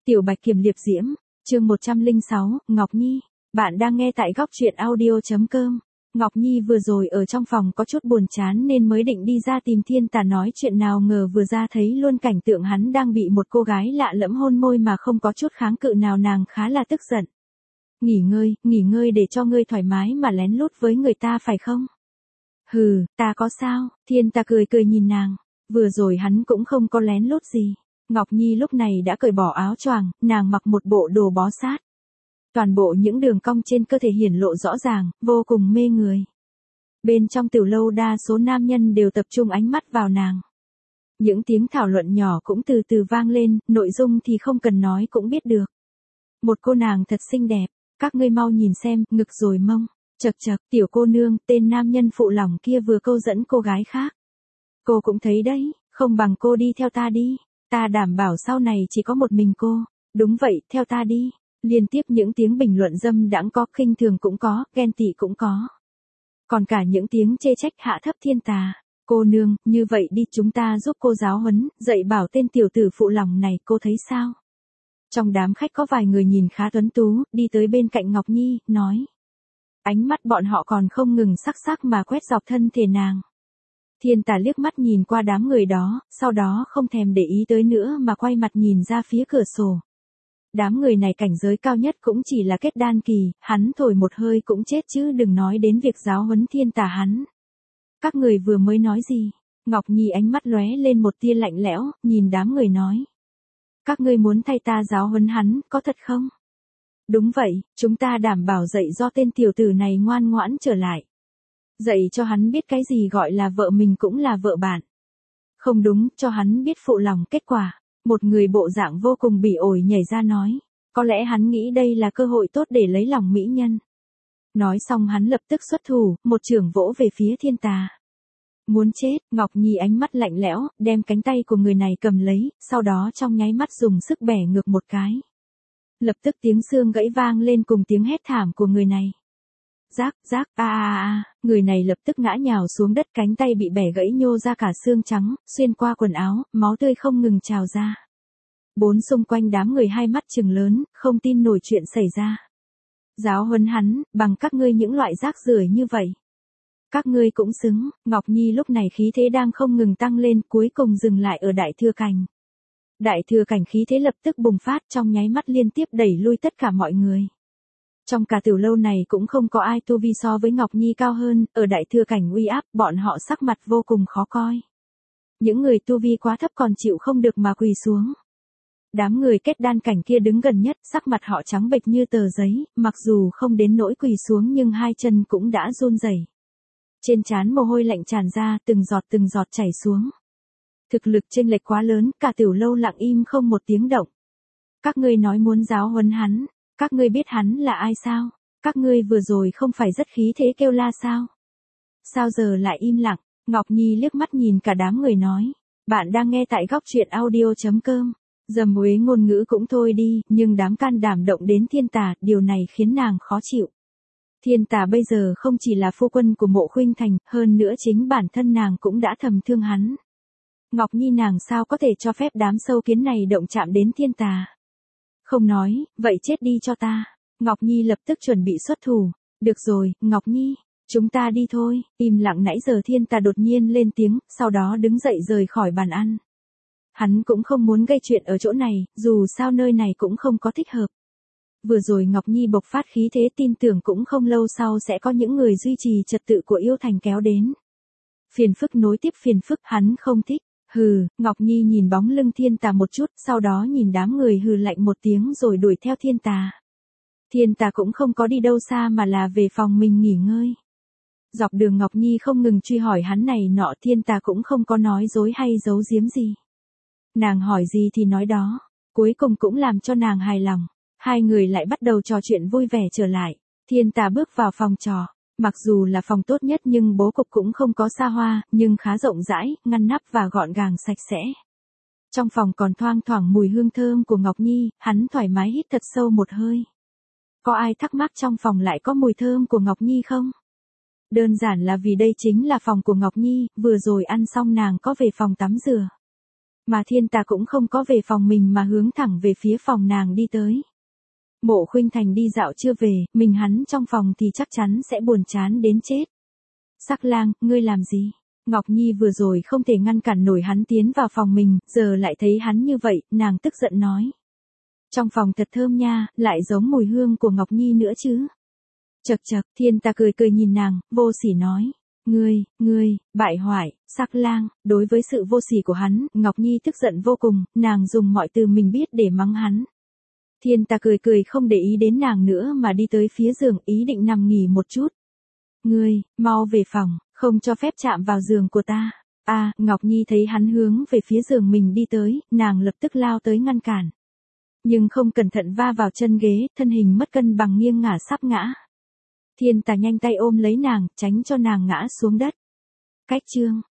Tiểu Bạch Kiểm Liệp Diễm, chương 106, Ngọc Nhi. Bạn đang nghe tại góc truyện audio.com. Ngọc Nhi vừa rồi ở trong phòng có chút buồn chán nên mới định đi ra tìm Thiên Tà nói chuyện, nào ngờ vừa ra thấy luôn cảnh tượng hắn đang bị một cô gái lạ lẫm hôn môi mà không có chút kháng cự nào, nàng khá là tức giận. Nghỉ ngơi để cho ngươi thoải mái mà lén lút với người ta phải không? Hừ, ta có sao? Thiên Tà cười cười nhìn nàng. Vừa rồi hắn cũng không có lén lút gì. Ngọc Nhi lúc này đã cởi bỏ áo choàng, nàng mặc một bộ đồ bó sát. Toàn bộ những đường cong trên cơ thể hiển lộ rõ ràng, vô cùng mê người. Bên trong tiểu lâu đa số nam nhân đều tập trung ánh mắt vào nàng. Những tiếng thảo luận nhỏ cũng từ từ vang lên, nội dung thì không cần nói cũng biết được. Một cô nàng thật xinh đẹp, các ngươi mau nhìn xem, ngực rồi mông. Chậc chậc, tiểu cô nương, tên nam nhân phụ lòng kia vừa câu dẫn cô gái khác. Cô cũng thấy đấy, không bằng cô đi theo ta đi. Ta đảm bảo sau này chỉ có một mình cô. Đúng vậy, theo ta đi. Liên tiếp những tiếng bình luận dâm đãng có, khinh thường cũng có, ghen tị cũng có. Còn cả những tiếng chê trách hạ thấp Thiên Tà. Cô nương, như vậy đi, chúng ta giúp cô giáo huấn, dạy bảo tên tiểu tử phụ lòng này, cô thấy sao? Trong đám khách có vài người nhìn khá tuấn tú, đi tới bên cạnh Ngọc Nhi, nói. Ánh mắt bọn họ còn không ngừng sắc mà quét dọc thân thể nàng. Thiên Tà liếc mắt nhìn qua đám người đó, sau đó không thèm để ý tới nữa mà quay mặt nhìn ra phía cửa sổ. Đám người này cảnh giới cao nhất cũng chỉ là kết đan kỳ, hắn thổi một hơi cũng chết chứ đừng nói đến việc giáo huấn Thiên Tà hắn. Các người vừa mới nói gì? Ngọc Nhi ánh mắt lóe lên một tia lạnh lẽo, nhìn đám người nói. Các ngươi muốn thay ta giáo huấn hắn, có thật không? Đúng vậy, chúng ta đảm bảo dạy do tên tiểu tử này ngoan ngoãn trở lại. Dạy cho hắn biết cái gì gọi là vợ mình cũng là vợ bạn. Không đúng, cho hắn biết phụ lòng. Kết quả, một người bộ dạng vô cùng bỉ ổi nhảy ra nói. Có lẽ hắn nghĩ đây là cơ hội tốt để lấy lòng mỹ nhân. Nói xong hắn lập tức xuất thủ, một chưởng vỗ về phía Thiên Tà. Muốn chết, Ngọc Nhi ánh mắt lạnh lẽo, đem cánh tay của người này cầm lấy, sau đó trong nháy mắt dùng sức bẻ ngược một cái. Lập tức tiếng xương gãy vang lên cùng tiếng hét thảm của người này. Rác, người này lập tức ngã nhào xuống đất, cánh tay bị bẻ gãy nhô ra cả xương trắng, xuyên qua quần áo, máu tươi không ngừng trào ra. Bốn xung quanh đám người hai mắt trừng lớn, không tin nổi chuyện xảy ra. Giáo huấn hắn, bằng các ngươi những loại rác rưởi như vậy. Các ngươi cũng xứng. Ngọc Nhi lúc này khí thế đang không ngừng tăng lên, cuối cùng dừng lại ở Đại Thừa Cảnh. Đại Thừa Cảnh khí thế lập tức bùng phát, trong nháy mắt liên tiếp đẩy lui tất cả mọi người. Trong cả tiểu lâu này cũng không có ai tu vi so với Ngọc Nhi cao hơn, ở Đại Thừa Cảnh uy áp, bọn họ sắc mặt vô cùng khó coi. Những người tu vi quá thấp còn chịu không được mà quỳ xuống. Đám người kết đan cảnh kia đứng gần nhất, sắc mặt họ trắng bệch như tờ giấy, mặc dù không đến nỗi quỳ xuống nhưng hai chân cũng đã run rẩy. Trên trán mồ hôi lạnh tràn ra, từng giọt chảy xuống. Thực lực chênh lệch quá lớn, cả tiểu lâu lặng im không một tiếng động. Các ngươi nói muốn giáo huấn hắn. Các ngươi biết hắn là ai sao? Các ngươi vừa rồi không phải rất khí thế kêu la sao? Sao giờ lại im lặng? Ngọc Nhi liếc mắt nhìn cả đám người nói. Bạn đang nghe tại góc truyện audio.com. Dầm uế ngôn ngữ cũng thôi đi, nhưng đám can đảm động đến Thiên Tà, điều này khiến nàng khó chịu. Thiên Tà bây giờ không chỉ là phu quân của Mộ Khuynh Thành, hơn nữa chính bản thân nàng cũng đã thầm thương hắn. Ngọc Nhi nàng sao có thể cho phép đám sâu kiến này động chạm đến Thiên Tà? Không nói, vậy chết đi cho ta. Ngọc Nhi lập tức chuẩn bị xuất thủ. Được rồi, Ngọc Nhi, chúng ta đi thôi. Im lặng nãy giờ Thiên Tà đột nhiên lên tiếng, sau đó đứng dậy rời khỏi bàn ăn. Hắn cũng không muốn gây chuyện ở chỗ này, dù sao nơi này cũng không có thích hợp. Vừa rồi Ngọc Nhi bộc phát khí thế, tin tưởng cũng không lâu sau sẽ có những người duy trì trật tự của yêu thành kéo đến. Phiền phức nối tiếp phiền phức, hắn không thích. Hừ, Ngọc Nhi nhìn bóng lưng Thiên Tà một chút, sau đó nhìn đám người hừ lạnh một tiếng rồi đuổi theo Thiên Tà. Thiên Tà cũng không có đi đâu xa mà là về phòng mình nghỉ ngơi. Dọc đường Ngọc Nhi không ngừng truy hỏi hắn này nọ, Thiên Tà cũng không có nói dối hay giấu giếm gì. Nàng hỏi gì thì nói đó, cuối cùng cũng làm cho nàng hài lòng. Hai người lại bắt đầu trò chuyện vui vẻ trở lại. Thiên Tà bước vào phòng trò. Mặc dù là phòng tốt nhất nhưng bố cục cũng không có xa hoa, nhưng khá rộng rãi, ngăn nắp và gọn gàng sạch sẽ. Trong phòng còn thoang thoảng mùi hương thơm của Ngọc Nhi, hắn thoải mái hít thật sâu một hơi. Có ai thắc mắc trong phòng lại có mùi thơm của Ngọc Nhi không? Đơn giản là vì đây chính là phòng của Ngọc Nhi, vừa rồi ăn xong nàng có về phòng tắm rửa. Mà Thiên Tà cũng không có về phòng mình mà hướng thẳng về phía phòng nàng đi tới. Mộ Khuynh Thành đi dạo chưa về, mình hắn trong phòng thì chắc chắn sẽ buồn chán đến chết. Sắc Lang, ngươi làm gì? Ngọc Nhi vừa rồi không thể ngăn cản nổi hắn tiến vào phòng mình, giờ lại thấy hắn như vậy, nàng tức giận nói. Trong phòng thật thơm nha, lại giống mùi hương của Ngọc Nhi nữa chứ. Chậc chậc, Thiên Tà cười cười nhìn nàng, vô sỉ nói. Ngươi, bại hoại, Sắc Lang. Đối với sự vô sỉ của hắn, Ngọc Nhi tức giận vô cùng, nàng dùng mọi từ mình biết để mắng hắn. Thiên Tà cười cười không để ý đến nàng nữa mà đi tới phía giường ý định nằm nghỉ một chút. Ngươi, mau về phòng, không cho phép chạm vào giường của ta. Ngọc Nhi thấy hắn hướng về phía giường mình đi tới, nàng lập tức lao tới ngăn cản. Nhưng không cẩn thận va vào chân ghế, thân hình mất cân bằng nghiêng ngả sắp ngã. Thiên Tà nhanh tay ôm lấy nàng, tránh cho nàng ngã xuống đất. Cách chương